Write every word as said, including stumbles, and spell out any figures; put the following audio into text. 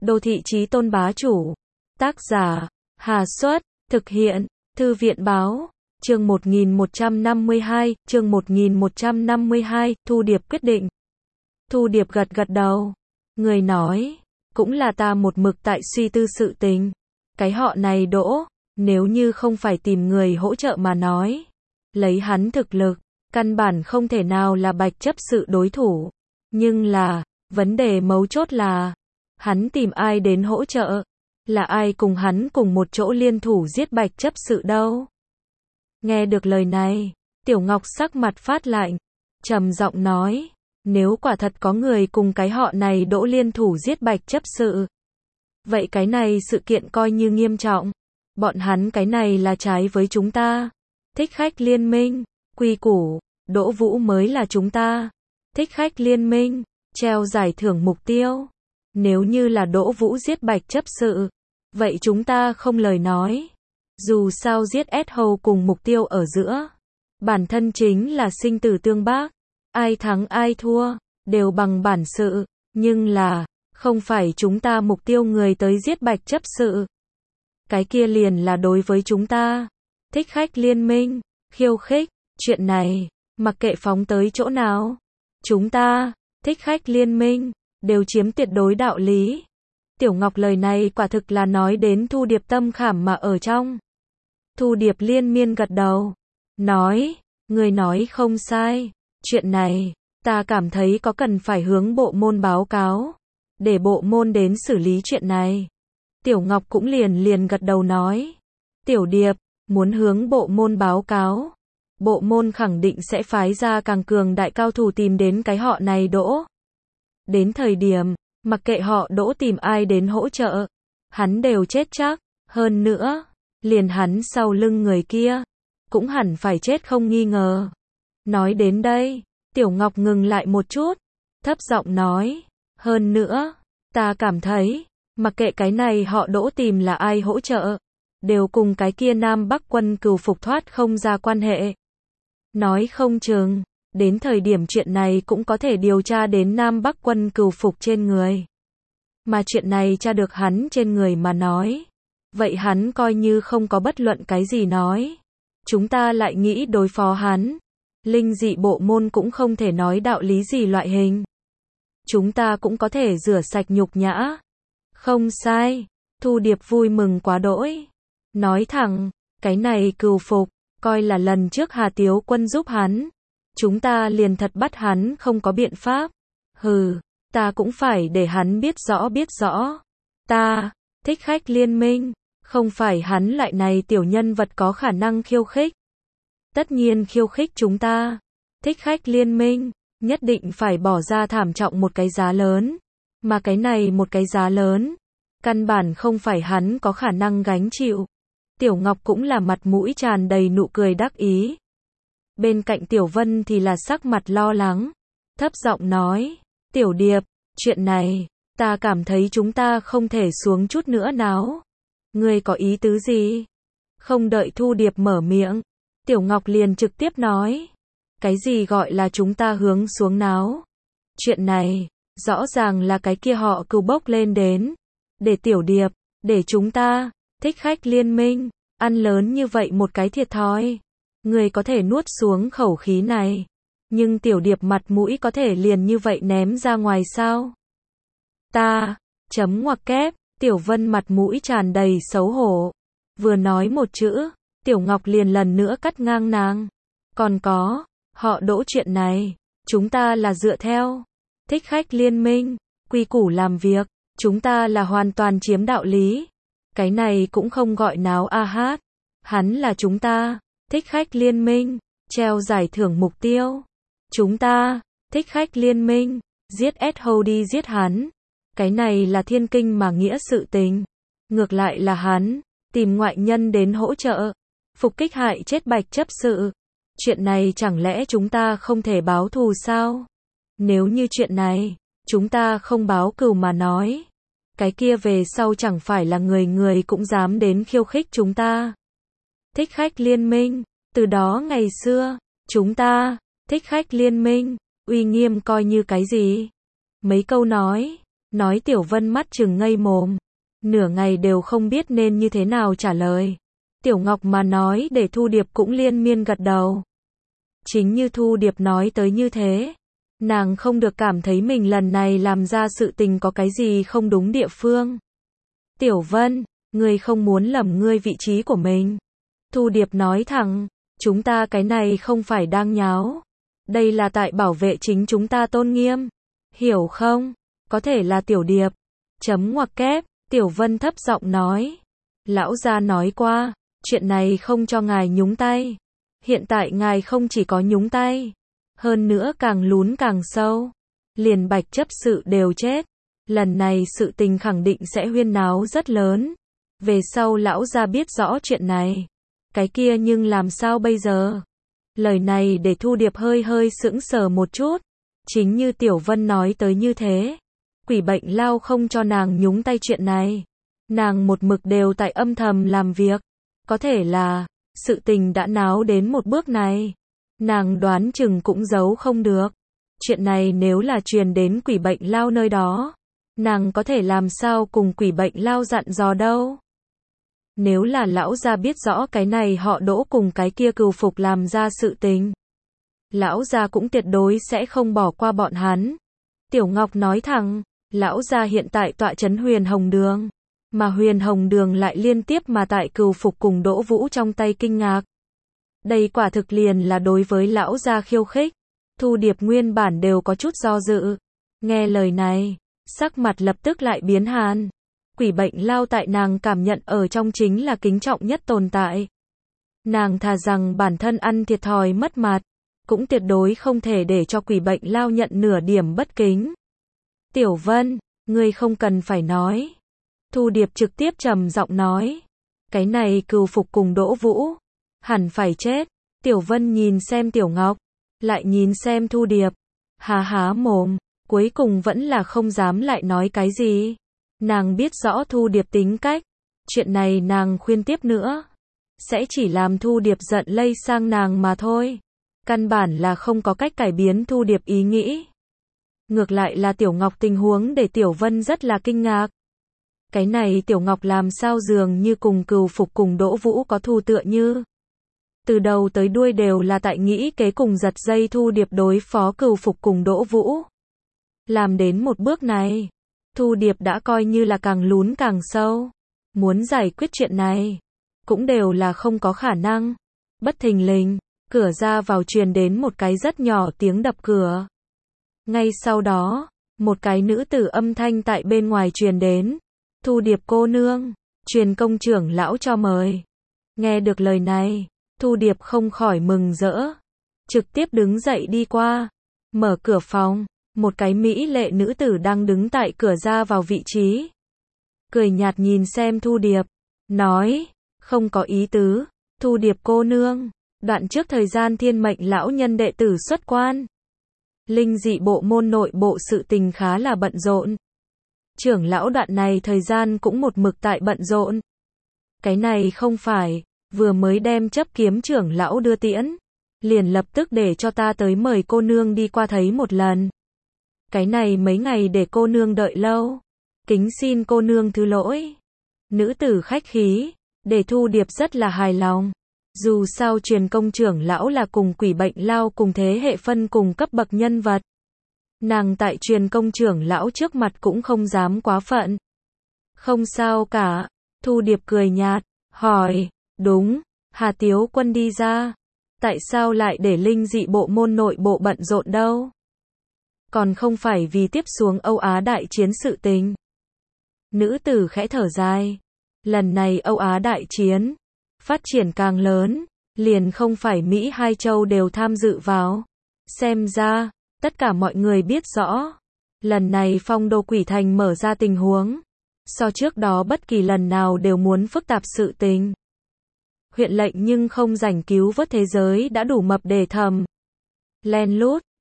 Đô thị chí tôn bá chủ. Tác giả, Hà Xuất, thực hiện, Thư viện báo. Chương một nghìn một trăm năm mươi hai, chương một nghìn một trăm năm mươi hai, Thu Điệp quyết định. Thu Điệp gật gật đầu. Người nói, cũng là ta một mực tại suy tư sự tình. Cái họ này Đỗ, nếu như không phải tìm người hỗ trợ mà nói, lấy hắn thực lực, căn bản không thể nào là Bạch chấp sự đối thủ. Nhưng là, vấn đề mấu chốt là, hắn tìm ai đến hỗ trợ? Là ai cùng hắn cùng một chỗ liên thủ giết Bạch chấp sự đâu? Nghe được lời này, Tiểu Ngọc sắc mặt phát lạnh, trầm giọng nói, nếu quả thật có người cùng cái họ này Đỗ liên thủ giết Bạch chấp sự, vậy cái này sự kiện coi như nghiêm trọng. Bọn hắn cái này là trái với chúng ta. Thích khách liên minh, quy củ, Đỗ Vũ mới là chúng ta. Thích khách liên minh, treo giải thưởng mục tiêu. Nếu như là Đỗ Vũ giết Bạch chấp sự, vậy chúng ta không lời nói. Dù sao giết S Hầu cùng mục tiêu ở giữa, bản thân chính là sinh tử tương bác. Ai thắng ai thua, đều bằng bản sự. Nhưng là, không phải chúng ta mục tiêu người tới giết Bạch chấp sự. Cái kia liền là đối với chúng ta. Thích khách liên minh, khiêu khích, chuyện này, mặc kệ phóng tới chỗ nào. Chúng ta, thích khách liên minh, đều chiếm tuyệt đối đạo lý. Tiểu Ngọc lời này quả thực là nói đến Thu Điệp tâm khảm mà ở trong. Thu Điệp liên miên gật đầu, nói, người nói không sai, chuyện này, ta cảm thấy có cần phải hướng bộ môn báo cáo, để bộ môn đến xử lý chuyện này. Tiểu Ngọc cũng liền liền gật đầu nói, Tiểu Điệp, muốn hướng bộ môn báo cáo, bộ môn khẳng định sẽ phái ra càng cường đại cao thủ tìm đến cái họ này Đỗ. Đến thời điểm, mặc kệ họ Đỗ tìm ai đến hỗ trợ, hắn đều chết chắc, hơn nữa, liền hắn sau lưng người kia, cũng hẳn phải chết không nghi ngờ. Nói đến đây, Tiểu Ngọc ngừng lại một chút, thấp giọng nói, hơn nữa, ta cảm thấy, mặc kệ cái này họ Đỗ tìm là ai hỗ trợ, đều cùng cái kia Nam Bắc quân cừu phục thoát không ra quan hệ. Nói không chừng, đến thời điểm chuyện này cũng có thể điều tra đến Nam Bắc quân cừu phục trên người. Mà chuyện này tra được hắn trên người mà nói, vậy hắn coi như không có bất luận cái gì nói. Chúng ta lại nghĩ đối phó hắn, linh dị bộ môn cũng không thể nói đạo lý gì loại hình. Chúng ta cũng có thể rửa sạch nhục nhã. Không sai, Thu Điệp vui mừng quá đỗi. Nói thẳng, cái này cừu phục, coi là lần trước Hà Tiếu Quân giúp hắn. Chúng ta liền thật bắt hắn không có biện pháp. Hừ, ta cũng phải để hắn biết rõ biết rõ. Ta, thích khách liên minh, không phải hắn loại này tiểu nhân vật có khả năng khiêu khích. Tất nhiên khiêu khích chúng ta. Thích khách liên minh, nhất định phải bỏ ra thảm trọng một cái giá lớn. Mà cái này một cái giá lớn, căn bản không phải hắn có khả năng gánh chịu. Tiểu Ngọc cũng là mặt mũi tràn đầy nụ cười đắc ý. Bên cạnh Tiểu Vân thì là sắc mặt lo lắng, thấp giọng nói, Tiểu Điệp, chuyện này, ta cảm thấy chúng ta không thể xuống chút nữa nào. Ngươi có ý tứ gì? Không đợi Thu Điệp mở miệng, Tiểu Ngọc liền trực tiếp nói, cái gì gọi là chúng ta hướng xuống náo? Chuyện này, rõ ràng là cái kia họ Cừu bốc lên đến, để Tiểu Điệp, để chúng ta, thích khách liên minh, ăn lớn như vậy một cái thiệt thòi. Người có thể nuốt xuống khẩu khí này, nhưng Tiểu Điệp mặt mũi có thể liền như vậy ném ra ngoài sao? Ta, chấm ngoặc kép, Tiểu Vân mặt mũi tràn đầy xấu hổ. Vừa nói một chữ, Tiểu Ngọc liền lần nữa cắt ngang nàng. Còn có, họ Đỗ chuyện này, chúng ta là dựa theo thích khách liên minh, quy củ làm việc, chúng ta là hoàn toàn chiếm đạo lý. Cái này cũng không gọi náo a hát. Hắn là chúng ta, thích khách liên minh, treo giải thưởng mục tiêu. Chúng ta, thích khách liên minh, giết S Hầu đi giết hắn. Cái này là thiên kinh mà nghĩa sự tình. Ngược lại là hắn, tìm ngoại nhân đến hỗ trợ, phục kích hại chết Bạch chấp sự. Chuyện này chẳng lẽ chúng ta không thể báo thù sao? Nếu như chuyện này, chúng ta không báo cừu mà nói, cái kia về sau chẳng phải là người người cũng dám đến khiêu khích chúng ta. Thích khách liên minh, từ đó ngày xưa, chúng ta, thích khách liên minh, uy nghiêm coi như cái gì? Mấy câu nói, Nói Tiểu Vân mắt trừng ngây mồm. Nửa ngày đều không biết nên như thế nào trả lời. Tiểu Ngọc mà nói để Thu Điệp cũng liên miên gật đầu. Chính như Thu Điệp nói tới như thế. Nàng không được cảm thấy mình lần này làm ra sự tình có cái gì không đúng địa phương. Tiểu Vân, ngươi không muốn lầm ngươi vị trí của mình. Thu Điệp nói thẳng, chúng ta cái này không phải đang nháo. Đây là tại bảo vệ chính chúng ta tôn nghiêm. Hiểu không? Có thể là Tiểu Điệp. Chấm ngoặc kép, Tiểu Vân thấp giọng nói. Lão gia nói qua, chuyện này không cho ngài nhúng tay. Hiện tại ngài không chỉ có nhúng tay, hơn nữa càng lún càng sâu. Liền Bạch chấp sự đều chết. Lần này sự tình khẳng định sẽ huyên náo rất lớn. Về sau lão gia biết rõ chuyện này. Cái kia nhưng làm sao bây giờ? Lời này để Thu Điệp hơi hơi sững sờ một chút. Chính như Tiểu Vân nói tới như thế. Quỷ bệnh lao không cho nàng nhúng tay chuyện này. Nàng một mực đều tại âm thầm làm việc. Có thể là, sự tình đã náo đến một bước này. Nàng đoán chừng cũng giấu không được. Chuyện này nếu là truyền đến quỷ bệnh lao nơi đó, nàng có thể làm sao cùng quỷ bệnh lao dặn dò đâu. Nếu là lão gia biết rõ cái này họ Đỗ cùng cái kia cừu phục làm ra sự tình, lão gia cũng tuyệt đối sẽ không bỏ qua bọn hắn. Tiểu Ngọc nói thẳng, lão gia hiện tại tọa trấn Huyền Hồng Đường, mà Huyền Hồng Đường lại liên tiếp mà tại cừu phục cùng Đỗ Vũ trong tay kinh ngạc. Đây quả thực liền là đối với lão gia khiêu khích. Thu Điệp nguyên bản đều có chút do dự. Nghe lời này, sắc mặt lập tức lại biến hàn. Quỷ bệnh lao tại nàng cảm nhận ở trong chính là kính trọng nhất tồn tại. Nàng thà rằng bản thân ăn thiệt thòi mất mặt, cũng tuyệt đối không thể để cho quỷ bệnh lao nhận nửa điểm bất kính. Tiểu Vân, ngươi không cần phải nói. Thu Điệp trực tiếp trầm giọng nói. Cái này cừu phục cùng Đỗ Vũ, hẳn phải chết. Tiểu Vân nhìn xem Tiểu Ngọc, lại nhìn xem Thu Điệp. Há há mồm, cuối cùng vẫn là không dám lại nói cái gì. Nàng biết rõ Thu Điệp tính cách. Chuyện này nàng khuyên tiếp nữa, sẽ chỉ làm Thu Điệp giận lây sang nàng mà thôi. Căn bản là không có cách cải biến Thu Điệp ý nghĩ. Ngược lại là Tiểu Ngọc tình huống để Tiểu Vân rất là kinh ngạc. Cái này Tiểu Ngọc làm sao dường như cùng cừu phục cùng Đỗ Vũ có thù tựa như. Từ đầu tới đuôi đều là tại nghĩ kế cùng giật dây Thu Điệp đối phó cừu phục cùng Đỗ Vũ. Làm đến một bước này, Thu Điệp đã coi như là càng lún càng sâu. Muốn giải quyết chuyện này, cũng đều là không có khả năng. Bất thình lình, cửa ra vào truyền đến một cái rất nhỏ tiếng đập cửa. Ngay sau đó, một cái nữ tử âm thanh tại bên ngoài truyền đến. Thu Điệp cô nương, truyền công trưởng lão cho mời. Nghe được lời này, Thu Điệp không khỏi mừng rỡ. Trực tiếp đứng dậy đi qua, mở cửa phòng. Một cái mỹ lệ nữ tử đang đứng tại cửa ra vào vị trí. Cười nhạt nhìn xem Thu Điệp, nói, không có ý tứ. Thu Điệp cô nương, đoạn trước thời gian thiên mệnh lão nhân đệ tử xuất quan. Linh dị bộ môn nội bộ sự tình khá là bận rộn. Trưởng lão đoạn này thời gian cũng một mực tại bận rộn. Cái này không phải, vừa mới đem chấp kiếm trưởng lão đưa tiễn. Liền lập tức để cho ta tới mời cô nương đi qua thấy một lần. Cái này mấy ngày để cô nương đợi lâu. Kính xin cô nương thứ lỗi. Nữ tử khách khí, để Thu Điệp rất là hài lòng. Dù sao truyền công trưởng lão là cùng quỷ bệnh lao cùng thế hệ phân cùng cấp bậc nhân vật. Nàng tại truyền công trưởng lão trước mặt cũng không dám quá phận. Không sao cả. Thu Điệp cười nhạt, hỏi, đúng, Hà Tiếu Quân đi ra. Tại sao lại để linh dị bộ môn nội bộ bận rộn đâu? Còn không phải vì tiếp xuống Âu Á đại chiến sự tình. Nữ tử khẽ thở dài. Lần này Âu Á đại chiến, phát triển càng lớn, liền không phải Mỹ hai châu đều tham dự vào. Xem ra, tất cả mọi người biết rõ. Lần này phong đô quỷ thành mở ra tình huống. So trước đó bất kỳ lần nào đều muốn phức tạp sự tình. Huyện lệnh nhưng không rảnh cứu vớt thế giới đã đủ mập để thầm. Len lút,